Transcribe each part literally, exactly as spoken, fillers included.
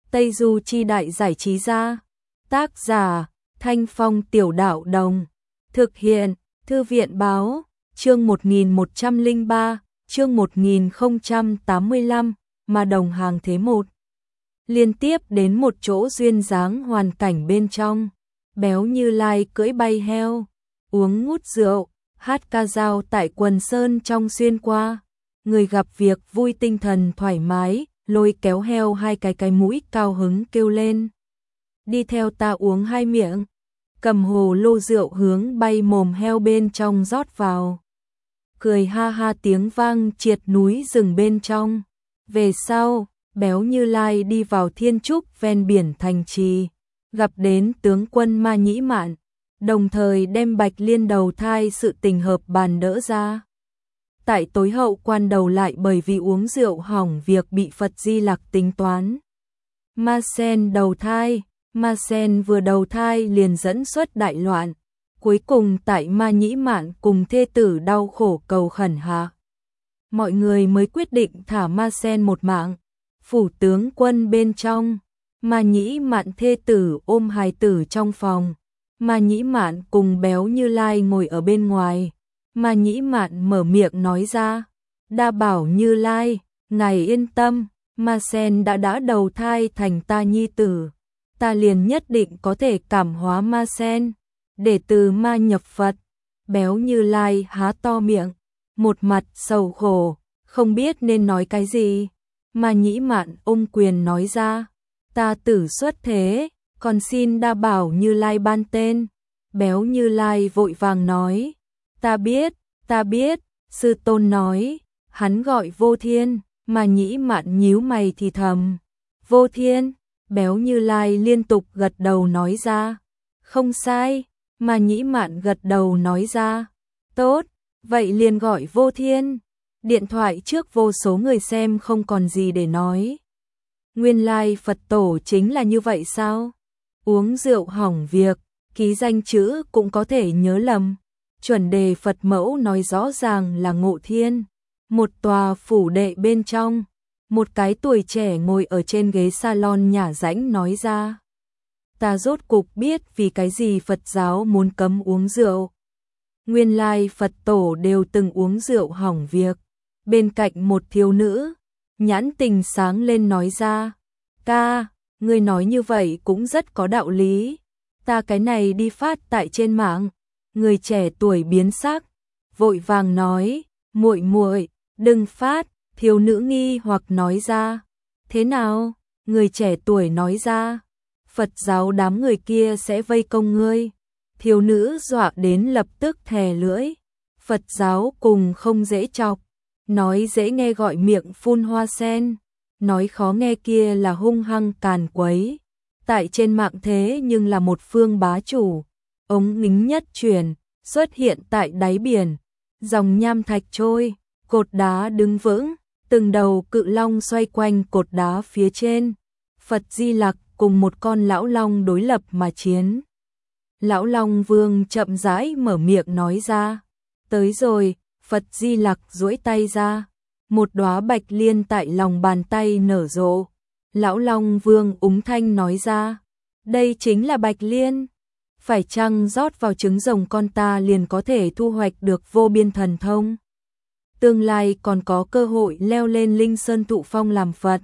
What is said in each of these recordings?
Tây Du Chi Đại Giải Trí Gia. Tác giả Thanh Phong Tiểu Đạo Đồng. Thực hiện Thư viện Báo. Chương một nghìn một trăm lẻ ba, chương một nghìn không trăm tám mươi lăm, mà đồng hàng thế một. Liên tiếp đến một chỗ duyên dáng hoàn cảnh bên trong. Béo Như Lai cưỡi bay heo, uống ngút rượu, hát ca dao tại quần sơn trong xuyên qua. Người gặp việc vui tinh thần thoải mái, lôi kéo heo hai cái cái mũi cao hứng kêu lên. Đi theo ta uống hai miệng. Cầm hồ lô rượu hướng bay mồm heo bên trong rót vào. Cười ha ha tiếng vang triệt núi rừng bên trong. Về sau, Béo Như Lai đi vào thiên trúc ven biển thành trì, gặp đến tướng quân Ma Nhĩ Mạn, đồng thời đem Bạch Liên đầu thai sự tình hợp bàn đỡ ra. Tại tối hậu quan đầu lại bởi vì uống rượu hỏng việc bị Phật Di Lặc tính toán. Ma Sen đầu thai, Ma Sen vừa đầu thai liền dẫn xuất đại loạn, cuối cùng tại Ma Nhĩ Mạn cùng thê tử đau khổ cầu khẩn hạ. Mọi người mới quyết định thả Ma Sen một mạng. Phủ tướng quân bên trong, Ma Nhĩ Mạn thê tử ôm hài tử trong phòng. Ma Nhĩ Mạn cùng Béo Như Lai ngồi ở bên ngoài. Ma Nhĩ Mạn mở miệng nói ra, đa bảo Như Lai, ngài yên tâm, Ma Sen đã đã đầu thai thành ta nhi tử, ta liền nhất định có thể cảm hóa Ma Sen, để từ ma nhập Phật. Béo Như Lai há to miệng, một mặt sầu khổ, không biết nên nói cái gì. Ma Nhĩ Mạn ôm quyền nói ra, ta tử xuất thế, còn xin đa bảo Như Lai ban tên. Béo Như Lai vội vàng nói, ta biết, ta biết, sư tôn nói, hắn gọi Vô Thiên. Ma Nhĩ Mạn nhíu mày thì thầm, Vô Thiên. Béo Như Lai liên tục gật đầu nói ra, không sai. Ma Nhĩ Mạn gật đầu nói ra, tốt, vậy liền gọi Vô Thiên. Điện thoại trước vô số người xem không còn gì để nói. Nguyên lai Phật tổ chính là như vậy sao? Uống rượu hỏng việc, ký danh chữ cũng có thể nhớ lầm. Chuẩn đề Phật mẫu nói rõ ràng là Ngộ Thiên. Một tòa phủ đệ bên trong, một cái tuổi trẻ ngồi ở trên ghế salon nhả rãnh nói ra, ta rốt cục biết vì cái gì Phật giáo muốn cấm uống rượu. Nguyên lai Phật tổ đều từng uống rượu hỏng việc. Bên cạnh một thiếu nữ, nhãn tình sáng lên nói ra, ca, ngươi nói như vậy cũng rất có đạo lý. Ta cái này đi phát tại trên mạng. Người trẻ tuổi biến sắc, vội vàng nói, muội muội, đừng phát. Thiếu nữ nghi hoặc nói ra, thế nào? Người trẻ tuổi nói ra, Phật giáo đám người kia sẽ vây công ngươi. Thiếu nữ dọa đến lập tức thè lưỡi, Phật giáo cùng không dễ chọc. Nói dễ nghe gọi miệng phun hoa sen, nói khó nghe kia là hung hăng càn quấy. Tại trên mạng thế nhưng là một phương bá chủ. Ống ngính nhất chuyển, xuất hiện tại đáy biển. Dòng nham thạch trôi, cột đá đứng vững, từng đầu cự long xoay quanh cột đá phía trên. Phật Di Lặc cùng một con lão long đối lập mà chiến. Lão Long Vương chậm rãi mở miệng nói ra, tới rồi. Phật Di Lặc duỗi tay ra, một đóa bạch liên tại lòng bàn tay nở rộ. Lão Long Vương úng thanh nói ra, đây chính là bạch liên. Phải chăng rót vào trứng rồng con ta liền có thể thu hoạch được vô biên thần thông? Tương lai còn có cơ hội leo lên linh sơn tụ phong làm Phật.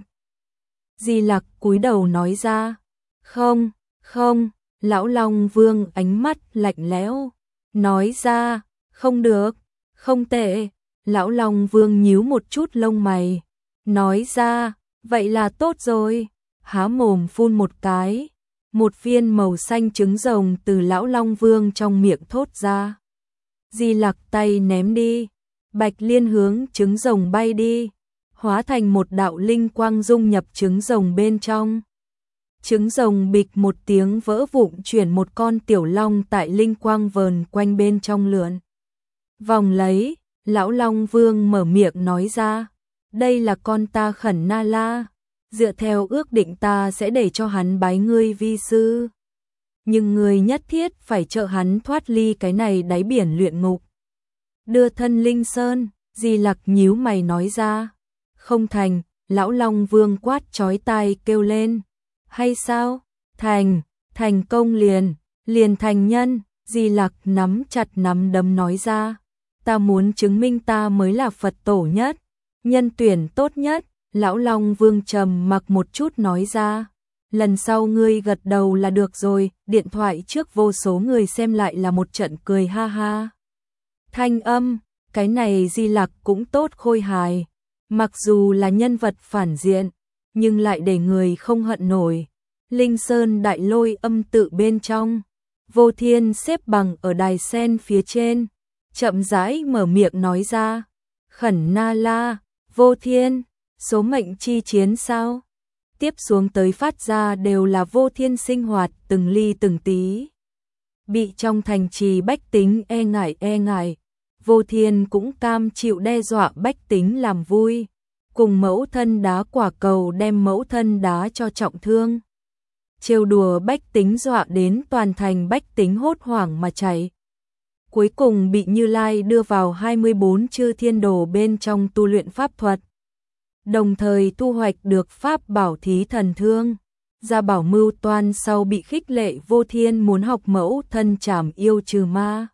Di Lặc cúi đầu nói ra, không, không. Lão Long Vương ánh mắt lạnh lẽo, nói ra, không được. Không tệ. Lão Long Vương nhíu một chút lông mày, nói ra, vậy là tốt rồi. Há mồm phun một cái, một viên màu xanh trứng rồng từ Lão Long Vương trong miệng thốt ra. Di Lặc tay ném đi, bạch liên hướng trứng rồng bay đi, hóa thành một đạo linh quang dung nhập trứng rồng bên trong. Trứng rồng bịch một tiếng vỡ vụn, chuyển một con tiểu long tại linh quang vờn quanh bên trong lượn vòng lấy. Lão Long Vương mở miệng nói ra, đây là con ta Khẩn Na La, dựa theo ước định ta sẽ để cho hắn bái ngươi vi sư, nhưng ngươi nhất thiết phải trợ hắn thoát ly cái này đáy biển luyện ngục, đưa thân linh sơn. Di Lặc nhíu mày nói ra, không thành. Lão Long Vương quát chói tai kêu lên, hay sao? Thành, thành công liền, liền thành nhân, Di Lặc nắm chặt nắm đấm nói ra. Ta muốn chứng minh ta mới là Phật tổ nhất, nhân tuyển tốt nhất. Lão Long Vương trầm mặc một chút nói ra. Lần sau ngươi gật đầu là được rồi. Điện thoại trước vô số người xem lại là một trận cười ha ha. Thanh âm, cái này Di Lặc cũng tốt khôi hài. Mặc dù là nhân vật phản diện, nhưng lại để người không hận nổi. Linh Sơn Đại Lôi âm tự bên trong, Vô Thiên xếp bằng ở đài sen phía trên, chậm rãi mở miệng nói ra. Khẩn Na La, Vô Thiên, số mệnh chi chiến sao? Tiếp xuống tới phát ra đều là Vô Thiên sinh hoạt từng ly từng tí. Bị trong thành trì bách tính e ngại e ngại, Vô Thiên cũng cam chịu đe dọa bách tính làm vui, cùng mẫu thân đá quả cầu đem mẫu thân đá cho trọng thương. Trêu đùa bách tính dọa đến toàn thành bách tính hốt hoảng mà chạy. Cuối cùng bị Như Lai đưa vào hai mươi bốn chư thiên đồ bên trong tu luyện pháp thuật. Đồng thời thu hoạch được pháp bảo thí thần thương. Gia bảo mưu toan sau bị khích lệ Vô Thiên muốn học mẫu thân trảm yêu trừ ma.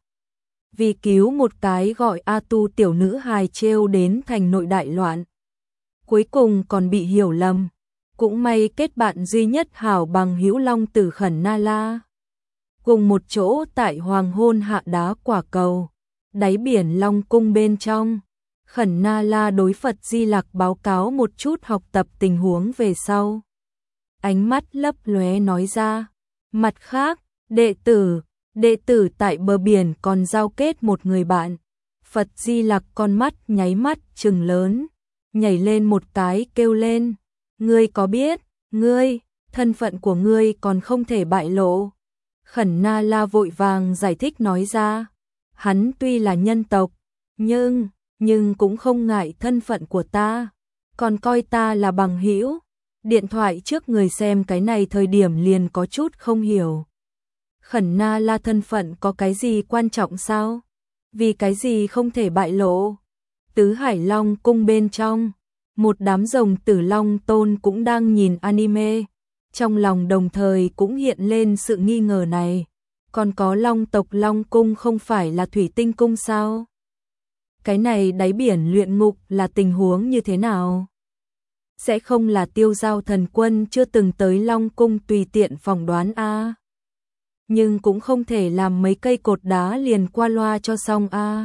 Vì cứu một cái gọi A Tu tiểu nữ hài trêu đến thành nội đại loạn. Cuối cùng còn bị hiểu lầm. Cũng may kết bạn duy nhất hảo bằng hữu Long Tử Khẩn Na La. Cùng một chỗ tại hoàng hôn hạ đá quả cầu. Đáy biển Long Cung bên trong. Khẩn Na La đối Phật Di Lặc báo cáo một chút học tập tình huống về sau. Ánh mắt lấp lóe nói ra. Mặt khác, đệ tử, đệ tử tại bờ biển còn giao kết một người bạn. Phật Di Lặc con mắt nháy mắt trừng lớn, nhảy lên một cái kêu lên. Ngươi có biết, ngươi, thân phận của ngươi còn không thể bại lộ. Khẩn Na La vội vàng giải thích nói ra. Hắn tuy là nhân tộc, nhưng, nhưng cũng không ngại thân phận của ta, còn coi ta là bằng hữu. Điện thoại trước người xem cái này thời điểm liền có chút không hiểu. Khẩn Na La thân phận có cái gì quan trọng sao? Vì cái gì không thể bại lộ? Tứ Hải Long Cung bên trong, một đám rồng tử long tôn cũng đang nhìn anime. Trong lòng đồng thời cũng hiện lên sự nghi ngờ này. Còn có long tộc Long Cung không phải là thủy tinh cung sao? Cái này đáy biển luyện ngục là tình huống như thế nào? Sẽ không là Tiêu Giao Thần Quân chưa từng tới Long Cung tùy tiện phỏng đoán a? Nhưng cũng không thể làm mấy cây cột đá liền qua loa cho xong a.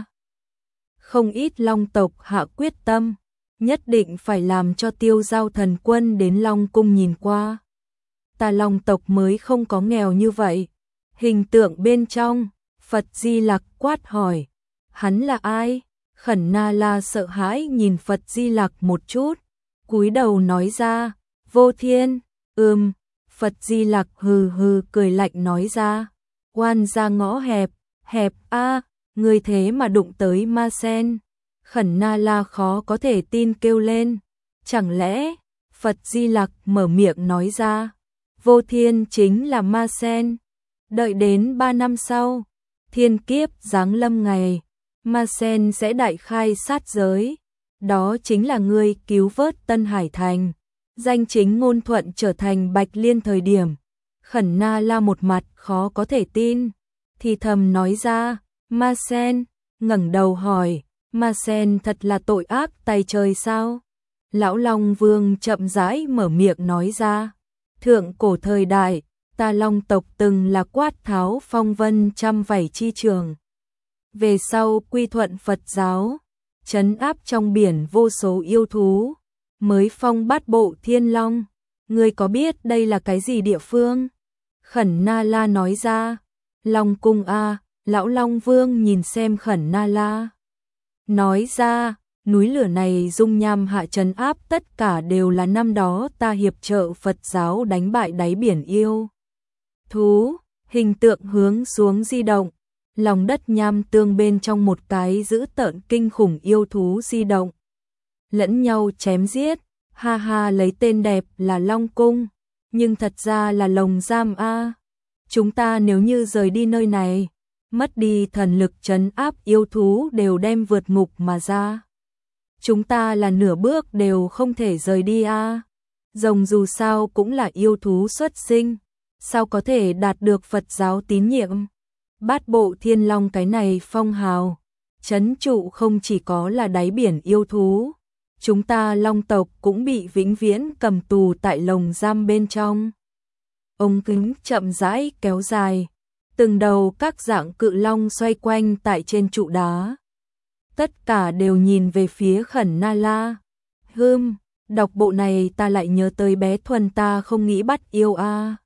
Không ít long tộc hạ quyết tâm, nhất định phải làm cho Tiêu Giao Thần Quân đến Long Cung nhìn qua. Ta long tộc mới không có nghèo như vậy. Hình tượng bên trong, Phật Di Lặc quát hỏi. Hắn là ai? Khẩn Na La sợ hãi nhìn Phật Di Lặc một chút, cúi đầu nói ra. Vô Thiên, ừm. Phật Di Lặc hừ hừ cười lạnh nói ra. Oan ra ngõ hẹp, hẹp a, người thế mà đụng tới ma sen. Khẩn Na La khó có thể tin kêu lên. Chẳng lẽ, Phật Di Lặc mở miệng nói ra. Vô Thiên chính là ma sen. Đợi đến ba năm sau, thiên kiếp giáng lâm ngày, ma sen sẽ đại khai sát giới. Đó chính là ngươi cứu vớt Tân Hải Thành, danh chính ngôn thuận trở thành Bạch Liên thời điểm. Khẩn Na La một mặt khó có thể tin, thì thầm nói ra. Ma sen, ngẩng đầu hỏi. Ma sen thật là tội ác tày trời sao? Lão Long Vương chậm rãi mở miệng nói ra. Thượng cổ thời đại, ta Long tộc từng là quát tháo phong vân trăm vảy chi trường. Về sau quy thuận Phật giáo, trấn áp trong biển vô số yêu thú, mới phong bát bộ thiên long. Ngươi có biết đây là cái gì địa phương? Khẩn Na La nói ra. Long Cung a. Lão Long Vương nhìn xem Khẩn Na La, nói ra. Núi lửa này dung nham hạ trấn áp tất cả đều là năm đó ta hiệp trợ Phật giáo đánh bại đáy biển yêu thú. Hình tượng hướng xuống di động, lòng đất nham tương bên trong một cái dữ tợn kinh khủng yêu thú di động, lẫn nhau chém giết. Ha ha, lấy tên đẹp là Long Cung, nhưng thật ra là lồng giam a. Chúng ta nếu như rời đi nơi này, mất đi thần lực trấn áp yêu thú đều đem vượt ngục mà ra. Chúng ta là nửa bước đều không thể rời đi a. Rồng dù sao cũng là yêu thú xuất sinh, sao có thể đạt được Phật giáo tín nhiệm. Bát bộ thiên long cái này phong hào, trấn trụ không chỉ có là đáy biển yêu thú, chúng ta long tộc cũng bị vĩnh viễn cầm tù tại lồng giam bên trong. Ống kính chậm rãi kéo dài, từng đầu các dạng cự long xoay quanh tại trên trụ đá. Tất cả đều nhìn về phía Khẩn Na La. Hưm, đọc bộ này ta lại nhớ tới bé Thuần ta không nghĩ bắt yêu a.